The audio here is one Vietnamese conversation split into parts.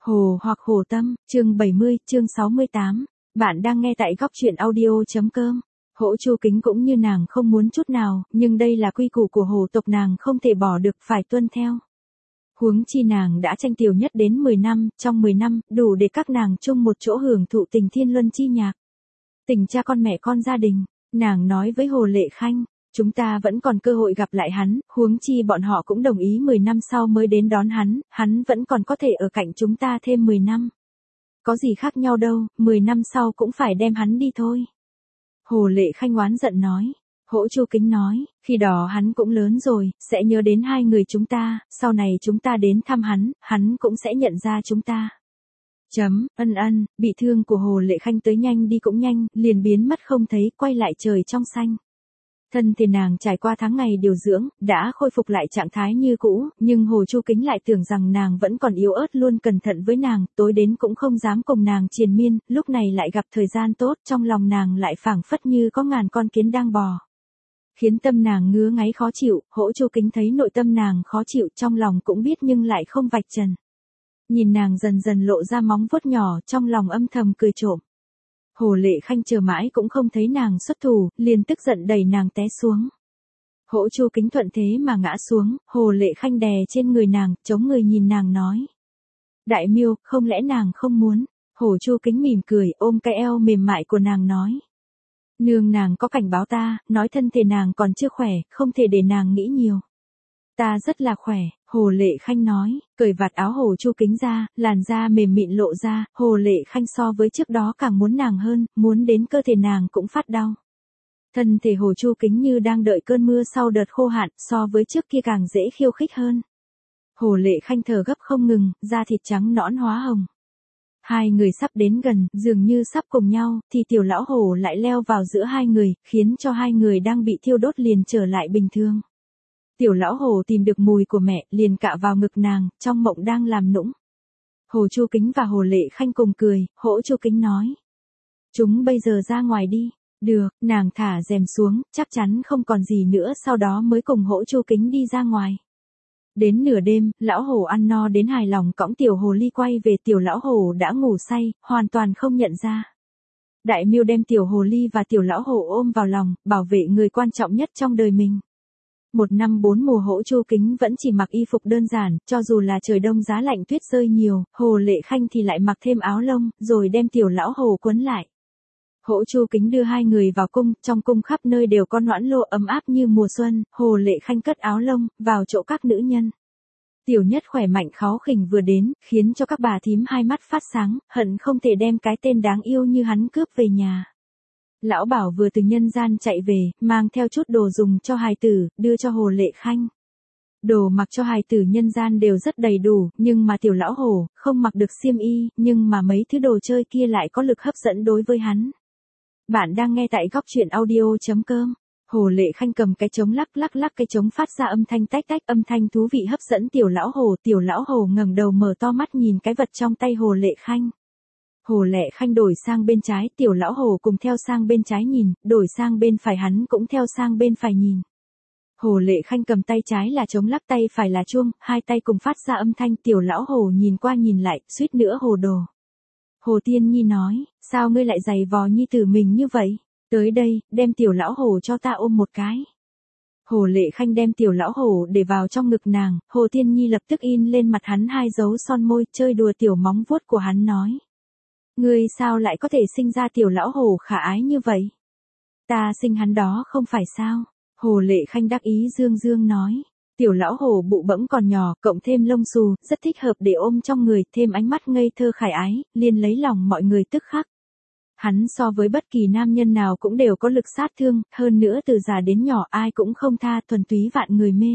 Hồ hoặc Hồ Tâm, chương 70, chương 68. Bạn đang nghe tại góc truyện audio.com. Hỗ Chu Kính cũng như nàng không muốn chút nào, nhưng đây là quy củ của Hồ tộc, nàng không thể bỏ được, phải tuân theo. Huống chi nàng đã tranh tiểu nhất đến 10 năm, trong 10 năm, đủ để các nàng chung một chỗ hưởng thụ tình thiên luân chi nhạc. Tình cha con mẹ con gia đình, nàng nói với Hồ Lệ Khanh. Chúng ta vẫn còn cơ hội gặp lại hắn, huống chi bọn họ cũng đồng ý 10 năm sau mới đến đón hắn vẫn còn có thể ở cạnh chúng ta thêm 10 năm. Có gì khác nhau đâu, 10 năm sau cũng phải đem hắn đi thôi. Hồ Lệ Khanh oán giận nói. Hỗ Chu Kính nói, khi đó hắn cũng lớn rồi, sẽ nhớ đến hai người chúng ta, sau này chúng ta đến thăm hắn cũng sẽ nhận ra chúng ta. Bị thương của Hồ Lệ Khanh tới nhanh đi cũng nhanh, liền biến mất không thấy, quay lại trời trong xanh. Thân thể nàng trải qua tháng ngày điều dưỡng, đã khôi phục lại trạng thái như cũ, nhưng Hồ Chu Kính lại tưởng rằng nàng vẫn còn yếu ớt, luôn cẩn thận với nàng, tối đến cũng không dám cùng nàng triền miên, lúc này lại gặp thời gian tốt, trong lòng nàng lại phảng phất như có ngàn con kiến đang bò. Khiến tâm nàng ngứa ngáy khó chịu, Hỗ Chu Kính thấy nội tâm nàng khó chịu, trong lòng cũng biết nhưng lại không vạch trần. Nhìn nàng dần dần lộ ra móng vuốt nhỏ, trong lòng âm thầm cười trộm. Hồ Lệ Khanh chờ mãi cũng không thấy nàng xuất thủ, liền tức giận đẩy nàng té xuống. Hỗ Chu Kính thuận thế mà ngã xuống, Hồ Lệ Khanh đè trên người nàng, chống người nhìn nàng nói. Đại miêu, không lẽ nàng không muốn? Hồ Chu Kính mỉm cười, ôm cái eo mềm mại của nàng nói. Nương nàng có cảnh báo ta, nói thân thể nàng còn chưa khỏe, không thể để nàng nghĩ nhiều. Ta rất là khỏe, Hồ Lệ Khanh nói, cởi vạt áo Hồ Chu Kính ra, làn da mềm mịn lộ ra, Hồ Lệ Khanh so với trước đó càng muốn nàng hơn, muốn đến cơ thể nàng cũng phát đau. Thân thể Hồ Chu Kính như đang đợi cơn mưa sau đợt khô hạn, so với trước kia càng dễ khiêu khích hơn. Hồ Lệ Khanh thở gấp không ngừng, da thịt trắng nõn hóa hồng. Hai người sắp đến gần, dường như sắp cùng nhau, thì tiểu lão Hồ lại leo vào giữa hai người, khiến cho hai người đang bị thiêu đốt liền trở lại bình thường. Tiểu lão Hồ tìm được mùi của mẹ, liền cạ vào ngực nàng, trong mộng đang làm nũng. Hồ Chu Kính và Hồ Lệ Khanh cùng cười, Hỗ Chu Kính nói. Chúng bây giờ ra ngoài đi. Được, nàng thả rèm xuống, chắc chắn không còn gì nữa, sau đó mới cùng Hỗ Chu Kính đi ra ngoài. Đến nửa đêm, lão Hồ ăn no đến hài lòng cõng tiểu Hồ Ly quay về, tiểu lão Hồ đã ngủ say, hoàn toàn không nhận ra. Đại miêu đem tiểu Hồ Ly và tiểu lão Hồ ôm vào lòng, bảo vệ người quan trọng nhất trong đời mình. 1 năm 4 mùa Hỗ Chu Kính vẫn chỉ mặc y phục đơn giản, cho dù là trời đông giá lạnh tuyết rơi nhiều, Hồ Lệ Khanh thì lại mặc thêm áo lông, rồi đem tiểu lão Hồ quấn lại. Hỗ Chu Kính đưa hai người vào cung, trong cung khắp nơi đều có noãn lô ấm áp như mùa xuân, Hồ Lệ Khanh cất áo lông, vào chỗ các nữ nhân. Tiểu nhất khỏe mạnh kháu khỉnh vừa đến, khiến cho các bà thím hai mắt phát sáng, hận không thể đem cái tên đáng yêu như hắn cướp về nhà. Lão Bảo vừa từ nhân gian chạy về, mang theo chút đồ dùng cho hài tử, đưa cho Hồ Lệ Khanh. Đồ mặc cho hài tử nhân gian đều rất đầy đủ, nhưng mà tiểu lão Hồ, không mặc được xiêm y, nhưng mà mấy thứ đồ chơi kia lại có lực hấp dẫn đối với hắn. Bạn đang nghe tại góc truyện audio.com. Hồ Lệ Khanh cầm cái trống lắc cái trống phát ra âm thanh tách tách, âm thanh thú vị hấp dẫn tiểu lão Hồ ngẩng đầu mở to mắt nhìn cái vật trong tay Hồ Lệ Khanh. Hồ Lệ Khanh đổi sang bên trái, tiểu lão Hồ cùng theo sang bên trái nhìn, đổi sang bên phải hắn cũng theo sang bên phải nhìn. Hồ Lệ Khanh cầm tay trái là trống lắc, tay phải là chuông, hai tay cùng phát ra âm thanh, tiểu lão Hồ nhìn qua nhìn lại, suýt nữa hồ đồ. Hồ Tiên Nhi nói, sao ngươi lại giày vò nhi tử mình như vậy? Tới đây, đem tiểu lão Hồ cho ta ôm một cái. Hồ Lệ Khanh đem tiểu lão Hồ để vào trong ngực nàng, Hồ Tiên Nhi lập tức in lên mặt hắn hai dấu son môi, chơi đùa tiểu móng vuốt của hắn nói. Ngươi sao lại có thể sinh ra tiểu lão Hồ khả ái như vậy? Ta sinh hắn đó không phải sao? Hồ Lệ Khanh đắc ý dương dương nói. Tiểu lão Hồ bụ bẫm còn nhỏ, cộng thêm lông xù, rất thích hợp để ôm trong người, thêm ánh mắt ngây thơ khải ái, liền lấy lòng mọi người tức khắc. Hắn so với bất kỳ nam nhân nào cũng đều có lực sát thương, hơn nữa từ già đến nhỏ ai cũng không tha, thuần túy vạn người mê.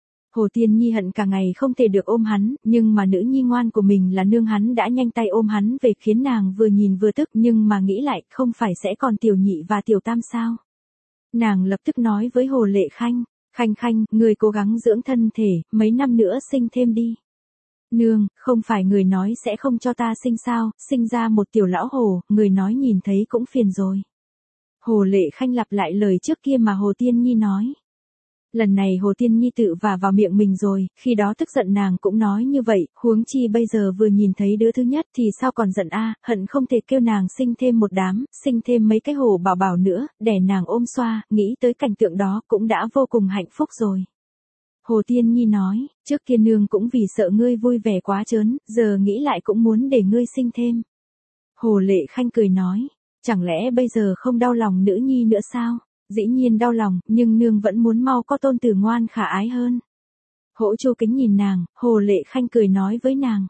Hồ Tiên Nhi hận cả ngày không thể được ôm hắn, nhưng mà nữ nhi ngoan của mình là nương hắn đã nhanh tay ôm hắn về, khiến nàng vừa nhìn vừa tức, nhưng mà nghĩ lại, không phải sẽ còn tiểu nhị và tiểu tam sao? Nàng lập tức nói với Hồ Lệ Khanh, Khanh, người cố gắng dưỡng thân thể, mấy năm nữa sinh thêm đi. Nương, không phải người nói sẽ không cho ta sinh sao, sinh ra một tiểu lão Hồ, người nói nhìn thấy cũng phiền rồi. Hồ Lệ Khanh lặp lại lời trước kia mà Hồ Tiên Nhi nói. Lần này Hồ Tiên Nhi tự vả vào miệng mình rồi, khi đó tức giận nàng cũng nói như vậy, huống chi bây giờ vừa nhìn thấy đứa thứ nhất thì sao còn giận hận không thể kêu nàng sinh thêm một đám, sinh thêm mấy cái Hồ Bảo Bảo nữa, để nàng ôm xoa, nghĩ tới cảnh tượng đó cũng đã vô cùng hạnh phúc rồi. Hồ Tiên Nhi nói, trước kia nương cũng vì sợ ngươi vui vẻ quá trớn, giờ nghĩ lại cũng muốn để ngươi sinh thêm. Hồ Lệ Khanh cười nói, chẳng lẽ bây giờ không đau lòng nữ nhi nữa sao? Dĩ nhiên đau lòng, nhưng nương vẫn muốn mau có tôn tử ngoan khả ái hơn. Hỗ Chu Kính nhìn nàng, Hồ Lệ Khanh cười nói với nàng.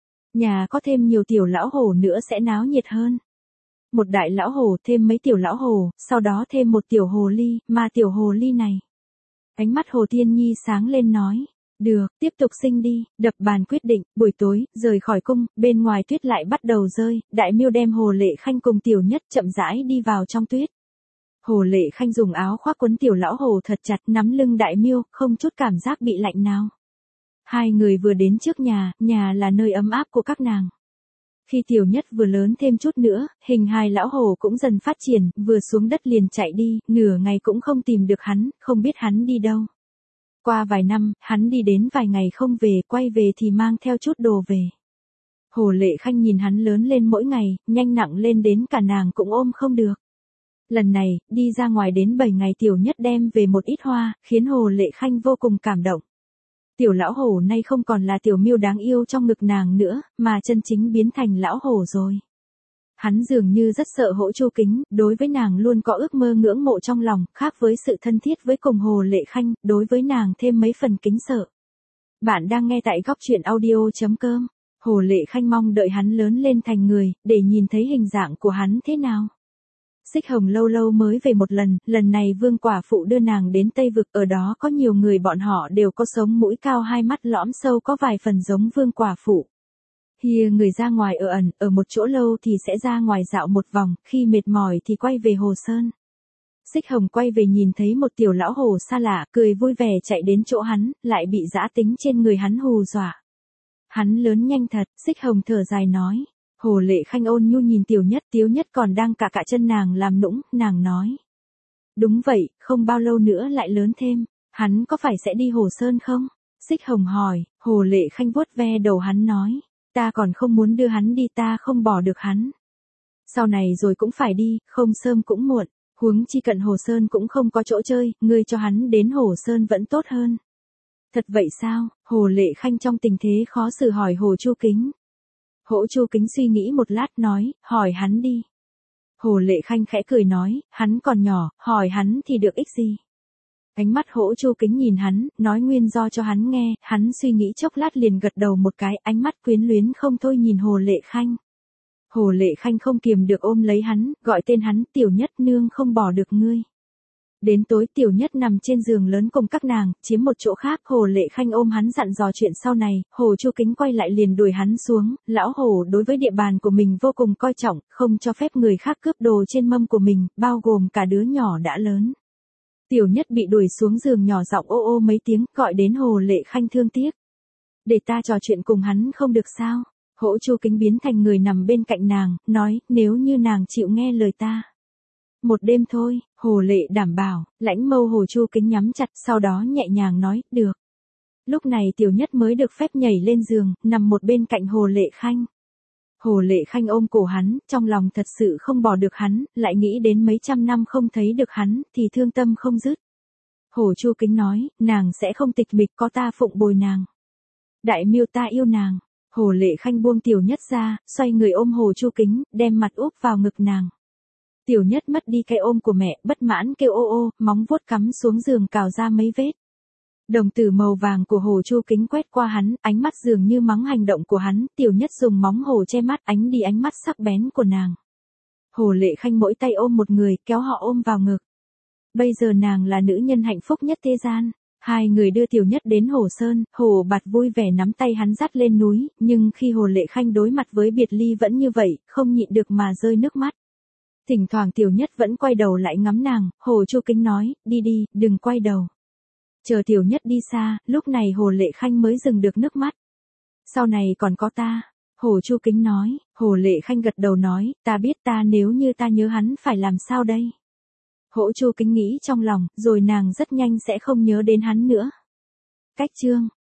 Nhà có thêm nhiều tiểu lão hổ nữa sẽ náo nhiệt hơn. Một đại lão hổ thêm mấy tiểu lão hổ, sau đó thêm một tiểu hồ ly, mà tiểu hồ ly này. Ánh mắt Hồ Tiên Nhi sáng lên nói. Được, tiếp tục sinh đi, đập bàn quyết định, buổi tối, rời khỏi cung, bên ngoài tuyết lại bắt đầu rơi, Đại Miêu đem Hồ Lệ Khanh cùng Tiểu Nhất chậm rãi đi vào trong tuyết. Hồ Lệ Khanh dùng áo khoác quấn tiểu lão hồ thật chặt nắm lưng Đại Miêu, không chút cảm giác bị lạnh nào. Hai người vừa đến trước nhà là nơi ấm áp của các nàng. Khi Tiểu Nhất vừa lớn thêm chút nữa, hình hài lão hồ cũng dần phát triển, vừa xuống đất liền chạy đi, nửa ngày cũng không tìm được hắn, không biết hắn đi đâu. Qua vài năm, hắn đi đến vài ngày không về, quay về thì mang theo chút đồ về. Hồ Lệ Khanh nhìn hắn lớn lên mỗi ngày, nhanh nặng lên đến cả nàng cũng ôm không được. Lần này, đi ra ngoài đến 7 ngày Tiểu Nhất đem về một ít hoa, khiến Hồ Lệ Khanh vô cùng cảm động. Tiểu lão hổ nay không còn là tiểu miêu đáng yêu trong ngực nàng nữa, mà chân chính biến thành lão hổ rồi. Hắn dường như rất sợ Hỗ Chu Kính, đối với nàng luôn có ước mơ ngưỡng mộ trong lòng, khác với sự thân thiết với cùng Hồ Lệ Khanh, đối với nàng thêm mấy phần kính sợ. Bạn đang nghe tại góc truyện audio.com. Hồ Lệ Khanh mong đợi hắn lớn lên thành người, để nhìn thấy hình dạng của hắn thế nào. Xích Hồng lâu lâu mới về một lần này Vương Quả Phụ đưa nàng đến Tây Vực, ở đó có nhiều người bọn họ đều có sống mũi cao hai mắt lõm sâu có vài phần giống Vương Quả Phụ. Hìa người ra ngoài ở một chỗ lâu thì sẽ ra ngoài dạo một vòng, khi mệt mỏi thì quay về Hồ Sơn. Xích Hồng quay về nhìn thấy một tiểu lão hồ xa lạ, cười vui vẻ chạy đến chỗ hắn, lại bị dã tính trên người hắn hù dọa. Hắn lớn nhanh thật, Xích Hồng thở dài nói. Hồ Lệ Khanh ôn nhu nhìn Tiểu Nhất còn đang cạ chân nàng làm nũng, nàng nói. Đúng vậy, không bao lâu nữa lại lớn thêm, hắn có phải sẽ đi Hồ Sơn không? Xích Hồng hỏi, Hồ Lệ Khanh vuốt ve đầu hắn nói. Ta còn không muốn đưa hắn đi, ta không bỏ được hắn. Sau này rồi cũng phải đi, không sớm cũng muộn, huống chi cận Hồ Sơn cũng không có chỗ chơi, ngươi cho hắn đến Hồ Sơn vẫn tốt hơn. Thật vậy sao? Hồ Lệ Khanh trong tình thế khó xử hỏi Hồ Chu Kính. Hỗ Chu Kính suy nghĩ một lát nói, hỏi hắn đi. Hồ Lệ Khanh khẽ cười nói, hắn còn nhỏ, hỏi hắn thì được ích gì. Ánh mắt Hỗ Chu Kính nhìn hắn, nói nguyên do cho hắn nghe, hắn suy nghĩ chốc lát liền gật đầu một cái, ánh mắt quyến luyến không thôi nhìn Hồ Lệ Khanh. Hồ Lệ Khanh không kiềm được ôm lấy hắn, gọi tên hắn, Tiểu Nhất nương không bỏ được ngươi. Đến tối Tiểu Nhất nằm trên giường lớn cùng các nàng, chiếm một chỗ khác, Hồ Lệ Khanh ôm hắn dặn dò chuyện sau này, Hồ Chu Kính quay lại liền đuổi hắn xuống, lão Hồ đối với địa bàn của mình vô cùng coi trọng, không cho phép người khác cướp đồ trên mâm của mình, bao gồm cả đứa nhỏ đã lớn. Tiểu Nhất bị đuổi xuống giường nhỏ giọng ô ô mấy tiếng, gọi đến Hồ Lệ Khanh thương tiếc. Để ta trò chuyện cùng hắn không được sao? Hỗ Chu Kính biến thành người nằm bên cạnh nàng, nói, nếu như nàng chịu nghe lời ta. Một đêm thôi, Hồ Lệ đảm bảo, lãnh mâu Hồ Chu Kính nhắm chặt, sau đó nhẹ nhàng nói, được. Lúc này Tiểu Nhất mới được phép nhảy lên giường, nằm một bên cạnh Hồ Lệ Khanh. Hồ Lệ Khanh ôm cổ hắn, trong lòng thật sự không bỏ được hắn, lại nghĩ đến mấy trăm năm không thấy được hắn, thì thương tâm không dứt. Hồ Chu Kính nói, nàng sẽ không tịch mịch, có ta phụng bồi nàng. Đại Miêu ta yêu nàng. Hồ Lệ Khanh buông Tiểu Nhất ra, xoay người ôm Hồ Chu Kính, đem mặt úp vào ngực nàng. Tiểu Nhất mất đi cái ôm của mẹ, bất mãn kêu ô ô, móng vuốt cắm xuống giường cào ra mấy vết. Đồng tử màu vàng của Hồ Chu Kính quét qua hắn, ánh mắt dường như mắng hành động của hắn, Tiểu Nhất dùng móng hồ che mắt, ánh đi ánh mắt sắc bén của nàng. Hồ Lệ Khanh mỗi tay ôm một người, kéo họ ôm vào ngực. Bây giờ nàng là nữ nhân hạnh phúc nhất thế gian. Hai người đưa Tiểu Nhất đến Hồ Sơn, Hồ Bạt vui vẻ nắm tay hắn dắt lên núi, nhưng khi Hồ Lệ Khanh đối mặt với biệt ly vẫn như vậy, không nhịn được mà rơi nước mắt. Thỉnh thoảng Tiểu Nhất vẫn quay đầu lại ngắm nàng, Hồ Chu Kính nói, đi đi, đừng quay đầu. Chờ Tiểu Nhất đi xa, lúc này Hồ Lệ Khanh mới dừng được nước mắt. Sau này còn có ta. Hồ Chu Kính nói, Hồ Lệ Khanh gật đầu nói, ta biết, ta nếu như ta nhớ hắn phải làm sao đây? Hỗ Chu Kính nghĩ trong lòng, rồi nàng rất nhanh sẽ không nhớ đến hắn nữa. Cách chương